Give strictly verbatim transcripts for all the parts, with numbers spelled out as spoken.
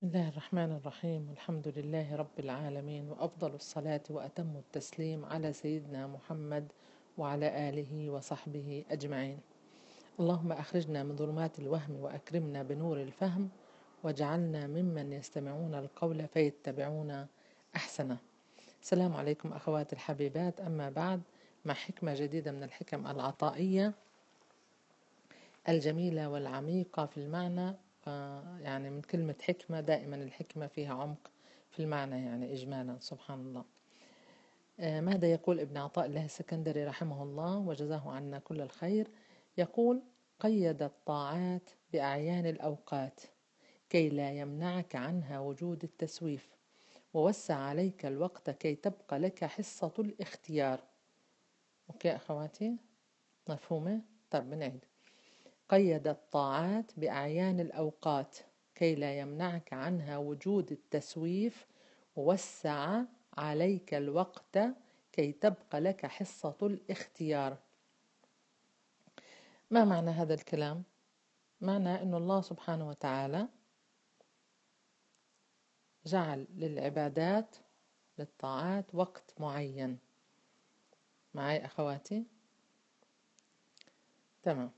بسم الله الرحمن الرحيم والحمد لله رب العالمين وأفضل الصلاة وأتم التسليم على سيدنا محمد وعلى آله وصحبه أجمعين. اللهم أخرجنا من ظلمات الوهم وأكرمنا بنور الفهم واجعلنا ممن يستمعون القول فيتبعون أحسنه. السلام عليكم أخواتي الحبيبات، أما بعد مع حكمة جديدة من الحكم العطائية الجميلة والعميقة في المعنى. آه يعني من كلمة حكمة دائما الحكمة فيها عمق في المعنى، يعني إجمالا سبحان الله. آه ماذا يقول ابن عطاء الله السكندري رحمه الله وجزاه عنا كل الخير؟ يقول: قيد الطاعات بأعيان الأوقات كي لا يمنعك عنها وجود التسويف، ووسع عليك الوقت كي تبقى لك حصة الاختيار. أوكي أخواتي، مفهومة؟ طيب بنعيد: قيد الطاعات بأعيان الأوقات كي لا يمنعك عنها وجود التسويف، ووسع عليك الوقت كي تبقى لك حصة الاختيار. ما معنى هذا الكلام؟ معنى أن الله سبحانه وتعالى جعل للعبادات للطاعات وقت معين. معي أخواتي؟ تمام.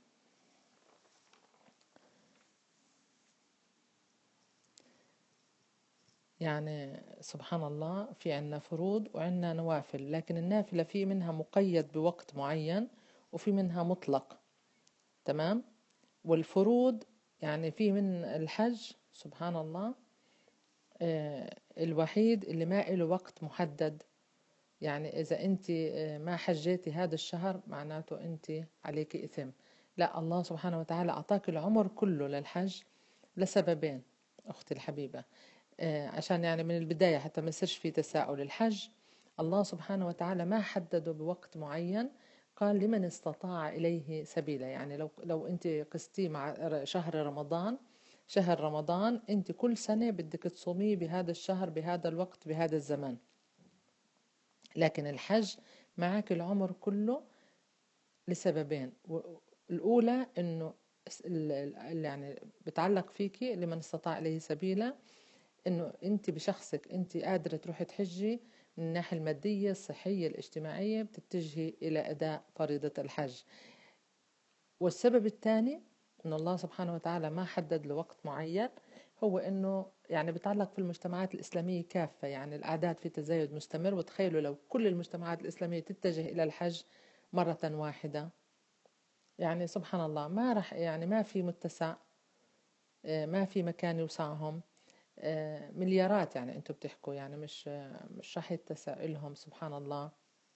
يعني سبحان الله، في عنا فروض وعنا نوافل، لكن النافلة في منها مقيد بوقت معين وفي منها مطلق. تمام. والفروض يعني في من الحج سبحان الله آه الوحيد اللي ما له وقت محدد. يعني إذا أنت آه ما حجيتي هذا الشهر معناته أنت عليك إثم. لا، الله سبحانه وتعالى أعطاك العمر كله للحج لسببين أختي الحبيبة. آه عشان يعني من البداية حتى ما يصيرش في تساؤل. الحج الله سبحانه وتعالى ما حدده بوقت معين، قال لمن استطاع إليه سبيلا. يعني لو لو أنت قستي مع شهر رمضان، شهر رمضان أنت كل سنة بدك تصوميه بهذا الشهر بهذا الوقت بهذا الزمان، لكن الحج معك العمر كله لسببين. الأولى إنه يعني بتعلق فيكي لمن استطاع إليه سبيلا، إنه أنت بشخصك أنت قادرة تروحي تحجي من الناحية المادية الصحية الاجتماعية، بتتجهي إلى أداء فريضة الحج. والسبب الثاني إنه الله سبحانه وتعالى ما حدد له وقت معين، هو إنه يعني بتعلق في المجتمعات الإسلامية كافة. يعني الأعداد في تزايد مستمر، وتخيلوا لو كل المجتمعات الإسلامية تتجه إلى الحج مرة واحدة، يعني سبحان الله ما رح يعني ما في متسع، ما في مكان يوسعهم. مليارات يعني انتم بتحكوا، يعني مش مش رح يتسع لهم سبحان الله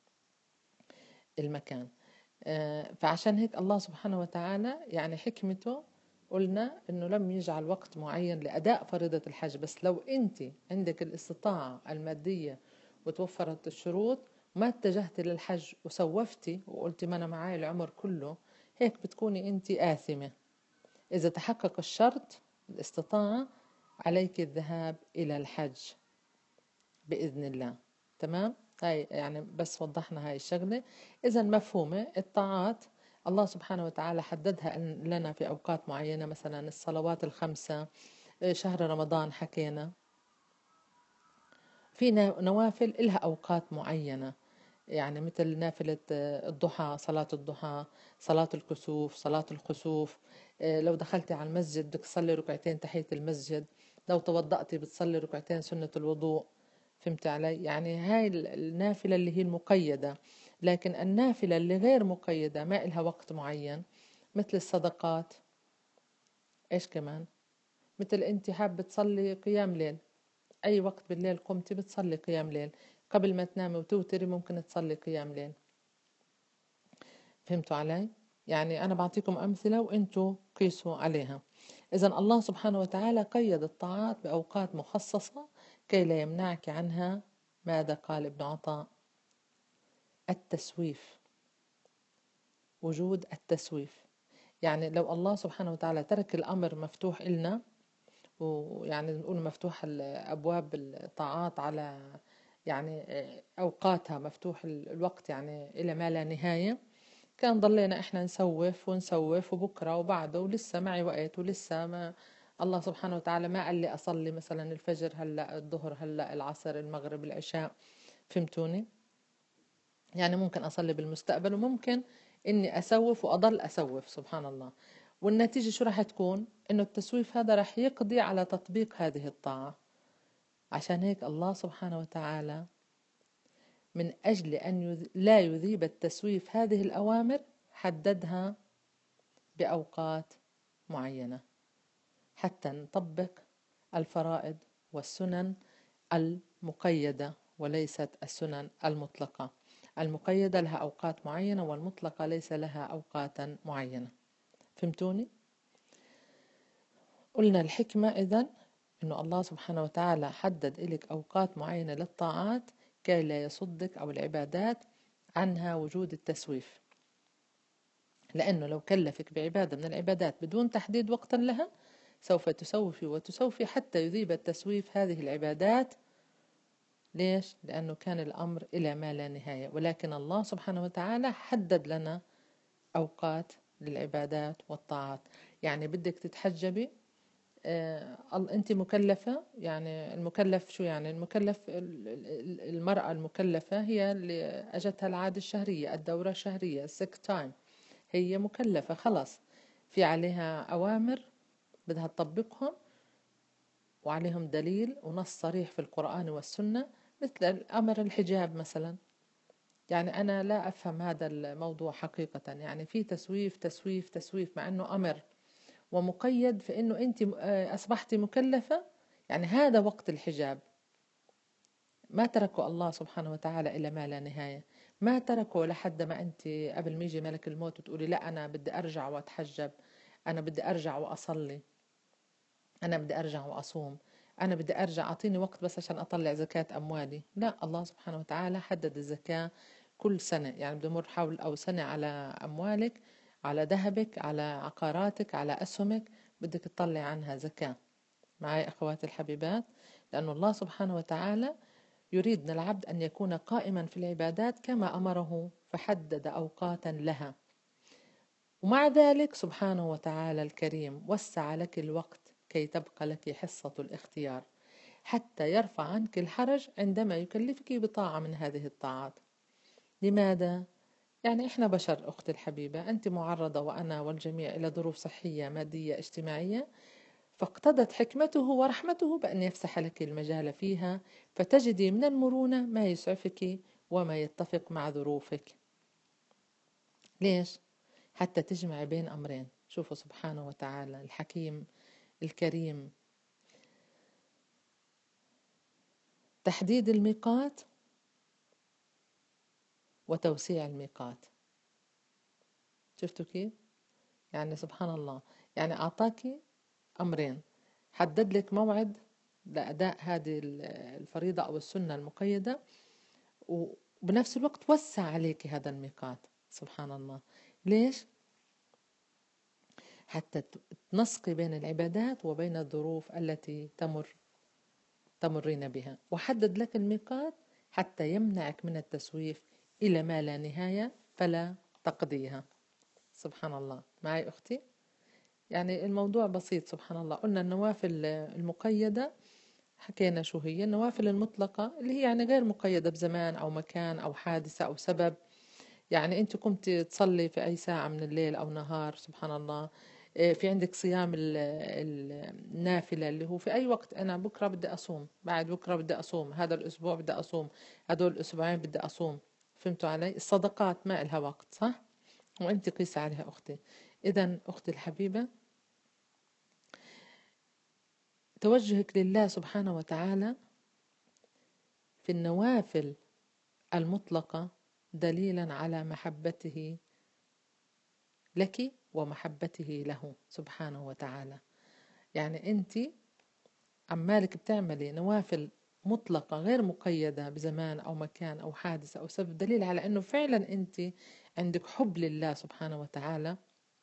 المكان. فعشان هيك الله سبحانه وتعالى يعني حكمته قلنا انه لم يجعل وقت معين لاداء فريضة الحج. بس لو انت عندك الاستطاعة المادية وتوفرت الشروط ما اتجهتي للحج وسوفتي وقلتي ما انا معاي العمر كله، هيك بتكوني انت آثمة. اذا تحقق الشرط الاستطاعة عليك الذهاب إلى الحج بإذن الله. تمام. هاي يعني بس وضحنا هاي الشغلة. إذا مفهومة الطاعات الله سبحانه وتعالى حددها لنا في أوقات معينة، مثلا الصلوات الخمسة، شهر رمضان حكينا. في نوافل إلها أوقات معينة، يعني مثل نافلة الضحى، صلاة الضحى، صلاة الكسوف، صلاة الخسوف. لو دخلتي على المسجد بدك تصلي ركعتين تحية المسجد، لو توضأتي بتصلي ركعتين سنة الوضوء. فهمت علي؟ يعني هاي النافلة اللي هي المقيدة. لكن النافلة اللي غير مقيدة ما إلها وقت معين، مثل الصدقات. إيش كمان؟ مثل أنت حابة تصلي قيام ليل، أي وقت بالليل قمتي بتصلي قيام ليل، قبل ما تنامي وتوتري ممكن تصلي قيام ليل. فهمتوا علي؟ يعني أنا بعطيكم أمثلة وأنتوا قيسوا عليها. إذن الله سبحانه وتعالى قيد الطاعات بأوقات مخصصة كي لا يمنعك عنها. ماذا قال ابن عطاء؟ التسويف، وجود التسويف. يعني لو الله سبحانه وتعالى ترك الأمر مفتوح إلنا، ويعني نقول مفتوح أبواب الطاعات على يعني أوقاتها، مفتوح الوقت يعني إلى ما لا نهاية، كان ضلينا إحنا نسوف ونسوف وبكرة وبعده ولسه معي وقت ولسه ما الله سبحانه وتعالى ما قال لي أصلي مثلا الفجر هلأ، الظهر هلأ، العصر، المغرب، العشاء. فهمتوني؟ يعني ممكن أصلي بالمستقبل، وممكن إني أسوف وأضل أسوف. سبحان الله. والنتيجة شو راح تكون؟ إنه التسويف هذا راح يقضي على تطبيق هذه الطاعة. عشان هيك الله سبحانه وتعالى من أجل أن يذ... لا يذيب التسويف هذه الأوامر حددها بأوقات معينة حتى نطبق الفرائض والسنن المقيدة، وليست السنن المطلقة. المقيدة لها أوقات معينة، والمطلقة ليس لها أوقات معينة. فهمتوني؟ قلنا الحكمة إذن إنه الله سبحانه وتعالى حدد إلك أوقات معينة للطاعات كي لا يصدك أو العبادات عنها وجود التسويف. لأنه لو كلفك بعبادة من العبادات بدون تحديد وقت لها سوف تسوفي وتسوفي حتى يذيب التسويف هذه العبادات. ليش؟ لأنه كان الأمر إلى ما لا نهاية، ولكن الله سبحانه وتعالى حدد لنا أوقات للعبادات والطاعات. يعني بدك تتحجبي، آه أنت مكلفة. يعني المكلف شو يعني؟ المكلف المرأة المكلفة هي اللي أجتها العادة الشهرية، الدورة الشهرية، السك تايم. هي مكلفة خلاص، في عليها أوامر بدها تطبقهم، وعليهم دليل ونص صريح في القرآن والسنة، مثل أمر الحجاب مثلا. يعني أنا لا أفهم هذا الموضوع حقيقة. يعني في تسويف تسويف تسويف مع أنه أمر ومقيد في أنه أنت أصبحتي مكلفة. يعني هذا وقت الحجاب ما تركه الله سبحانه وتعالى إلى ما لا نهاية. ما تركه لحد ما أنت قبل ما يجي ملك الموت وتقولي لا أنا بدي أرجع وأتحجب، أنا بدي أرجع وأصلي، أنا بدي أرجع وأصوم، أنا بدي أرجع أعطيني وقت بس عشان أطلع زكاة أموالي. لا، الله سبحانه وتعالى حدد الزكاة كل سنة. يعني بده يمر حول أو سنة على أموالك، على ذهبك، على عقاراتك، على أسهمك، بدك تطلع عنها زكاة. معي أخواتي الحبيبات؟ لأن الله سبحانه وتعالى يريد من العبد أن يكون قائما في العبادات كما أمره، فحدد أوقاتا لها. ومع ذلك سبحانه وتعالى الكريم وسع لك الوقت كي تبقى لك حصة الاختيار، حتى يرفع عنك الحرج عندما يكلفك بطاعة من هذه الطاعات. لماذا؟ يعني إحنا بشر أختي الحبيبة، أنت معرضة وأنا والجميع إلى ظروف صحية، مادية، اجتماعية، فاقتضت حكمته ورحمته بأن يفسح لك المجال فيها، فتجدي من المرونة ما يسعفك وما يتفق مع ظروفك. ليش؟ حتى تجمع بين أمرين. شوفوا سبحانه وتعالى الحكيم الكريم، تحديد الميقات وتوسيع الميقات. شفتوا كيف؟ يعني سبحان الله، يعني أعطاكي أمرين، حدد لك موعد لأداء هذه الفريضة أو السنة المقيدة، وبنفس الوقت وسع عليك هذا الميقات. سبحان الله. ليش؟ حتى تنسقي بين العبادات وبين الظروف التي تمر تمرين بها، وحدد لك الميقات حتى يمنعك من التسويف إلى ما لا نهاية فلا تقضيها. سبحان الله. معي أختي؟ يعني الموضوع بسيط. سبحان الله. قلنا النوافل المقيدة، حكينا شو هي. النوافل المطلقة اللي هي يعني غير مقيدة بزمان أو مكان أو حادثة أو سبب. يعني أنت كنت تصلي في أي ساعة من الليل أو نهار، سبحان الله. في عندك صيام النافلة اللي هو في أي وقت. أنا بكرة بدي أصوم، بعد بكرة بدي أصوم، هذا الأسبوع بدي أصوم، هدول الأسبوعين بدي أصوم. فهمتوا علي؟ الصدقات ما إلها وقت، صح؟ وأنت قيس عليها أختي. إذن أختي الحبيبة، توجهك لله سبحانه وتعالى في النوافل المطلقة دليلا على محبته لك ومحبته له سبحانه وتعالى. يعني أنت عمالك بتعملي نوافل مطلقة غير مقيدة بزمان أو مكان أو حادثة أو سبب، دليل على أنه فعلا أنت عندك حب لله سبحانه وتعالى،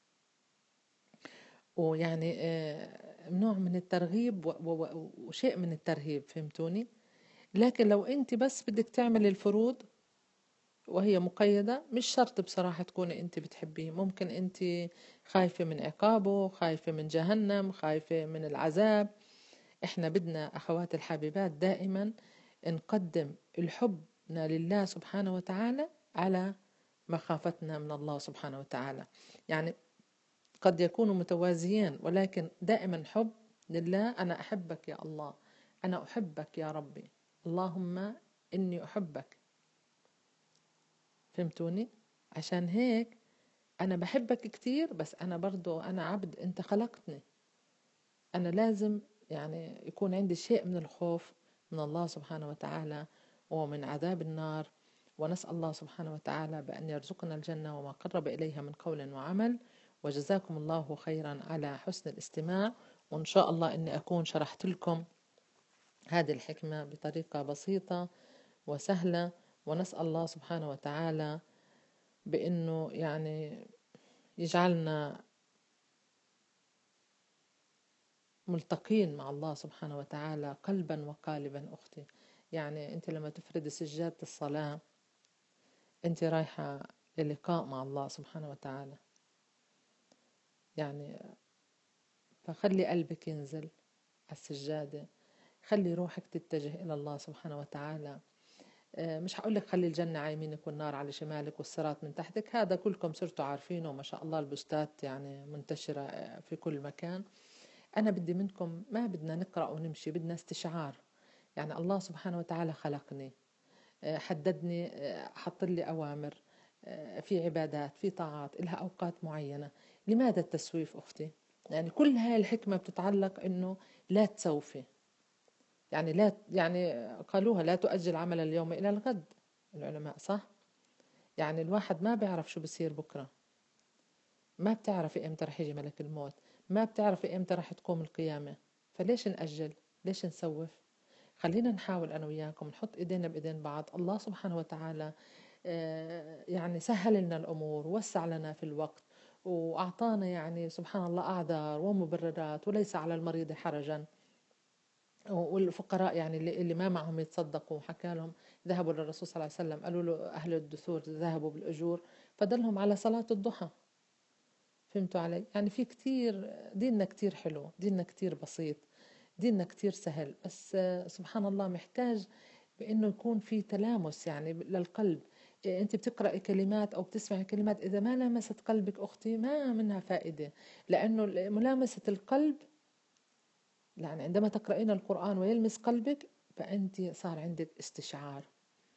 ويعني نوع من الترغيب وشيء من الترهيب. فهمتوني؟ لكن لو أنت بس بدك تعملي الفروض وهي مقيدة، مش شرط بصراحة تكوني أنت بتحبيه. ممكن أنت خايفة من عقابه، خايفة من جهنم، خايفة من العذاب. احنا بدنا أخوات الحبيبات دائما نقدم الحبنا لله سبحانه وتعالى على مخافتنا من الله سبحانه وتعالى. يعني قد يكونوا متوازيين، ولكن دائما حب لله. أنا أحبك يا الله، أنا أحبك يا ربي، اللهم إني أحبك. فهمتوني؟ عشان هيك أنا بحبك كتير، بس أنا برضو أنا عبد، أنت خلقتني، أنا لازم يعني يكون عندي شيء من الخوف من الله سبحانه وتعالى ومن عذاب النار. ونسأل الله سبحانه وتعالى بأن يرزقنا الجنة وما قرب إليها من قول وعمل. وجزاكم الله خيرا على حسن الاستماع، وإن شاء الله أني أكون شرحت لكم هذه الحكمة بطريقة بسيطة وسهلة. ونسأل الله سبحانه وتعالى بأنه يعني يجعلنا ملتقين مع الله سبحانه وتعالى قلبا وقالبا. أختي، يعني أنت لما تفردي سجادة الصلاة أنت رايحة للقاء مع الله سبحانه وتعالى. يعني فخلي قلبك ينزل على السجادة، خلي روحك تتجه إلى الله سبحانه وتعالى. مش هقول لك خلي الجنة على يمينك والنار على شمالك والصراط من تحتك، هذا كلكم صرتوا عارفينه وما شاء الله البوستات يعني منتشرة في كل مكان. أنا بدي منكم ما بدنا نقرأ ونمشي، بدنا استشعار. يعني الله سبحانه وتعالى خلقني، حددني، حط لي أوامر، في عبادات، في طاعات إلها أوقات معينة. لماذا التسويف أختي؟ يعني كل هاي الحكمة بتتعلق إنه لا تسوفي. يعني لا يعني قالوها لا تؤجل عمل اليوم إلى الغد العلماء، صح؟ يعني الواحد ما بيعرف شو بصير بكرة، ما بتعرفي إمتى رح يجي ملك الموت، ما بتعرفي إمتى رح تقوم القيامة. فليش نأجل؟ ليش نسوف؟ خلينا نحاول أنا وياكم نحط إيدينا بإيدين بعض. الله سبحانه وتعالى يعني سهل لنا الأمور، وسع لنا في الوقت، وأعطانا يعني سبحان الله أعذار ومبررات، وليس على المريض حرجا. والفقراء يعني اللي, اللي ما معهم يتصدقوا، حكى لهم ذهبوا للرسول صلى الله عليه وسلم قالوا له أهل الدثور ذهبوا بالأجور، فدلهم على صلاة الضحى. فهمتوا علي؟ يعني في كتير، ديننا كتير حلو، ديننا كتير بسيط، ديننا كتير سهل، بس سبحان الله محتاج بأنه يكون في تلامس يعني للقلب. أنت بتقرأي كلمات أو بتسمعي كلمات إذا ما لمست قلبك أختي ما منها فائدة، لأنه ملامسة القلب يعني عندما تقرأين القرآن ويلمس قلبك فأنت صار عندك استشعار.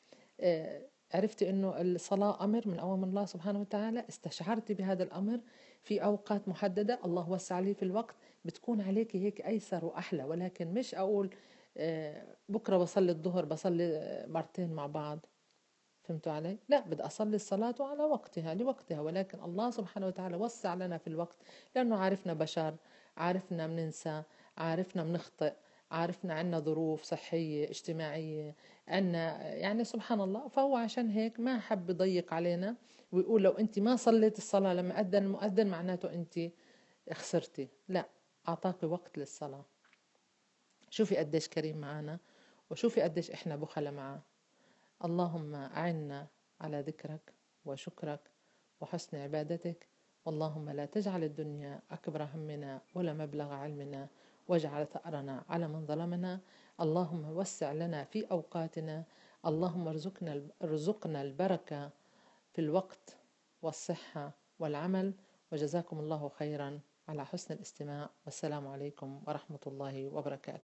عرفتي أنه الصلاة أمر من أوامر الله سبحانه وتعالى، استشعرتي بهذا الأمر في أوقات محددة، الله وسع لي في الوقت، بتكون عليك هيك أيسر وأحلى. ولكن مش أقول بكرة بصلي الظهر بصلي مرتين مع بعض. فهمتوا علي؟ لا، بدي أصلي الصلاة على وقتها لوقتها، ولكن الله سبحانه وتعالى وسع لنا في الوقت، لأنه عارفنا بشر، عارفنا مننسى، عارفنا منخطئ، عارفنا عنا ظروف صحية اجتماعية، عنا يعني سبحان الله. فهو عشان هيك ما حب يضيق علينا ويقول لو أنت ما صليت الصلاة لما أذن المؤذن معناته أنت خسرتي. لا، أعطاك وقت للصلاة. شوفي قديش كريم معنا، وشوفي قديش إحنا بخلة معه. اللهم أعنا على ذكرك وشكرك وحسن عبادتك. اللهم لا تجعل الدنيا أكبر همنا ولا مبلغ علمنا، واجعل ثأرنا على من ظلمنا. اللهم وسع لنا في أوقاتنا. اللهم ارزقنا ارزقنا البركة في الوقت والصحة والعمل. وجزاكم الله خيرا على حسن الاستماع، والسلام عليكم ورحمة الله وبركاته.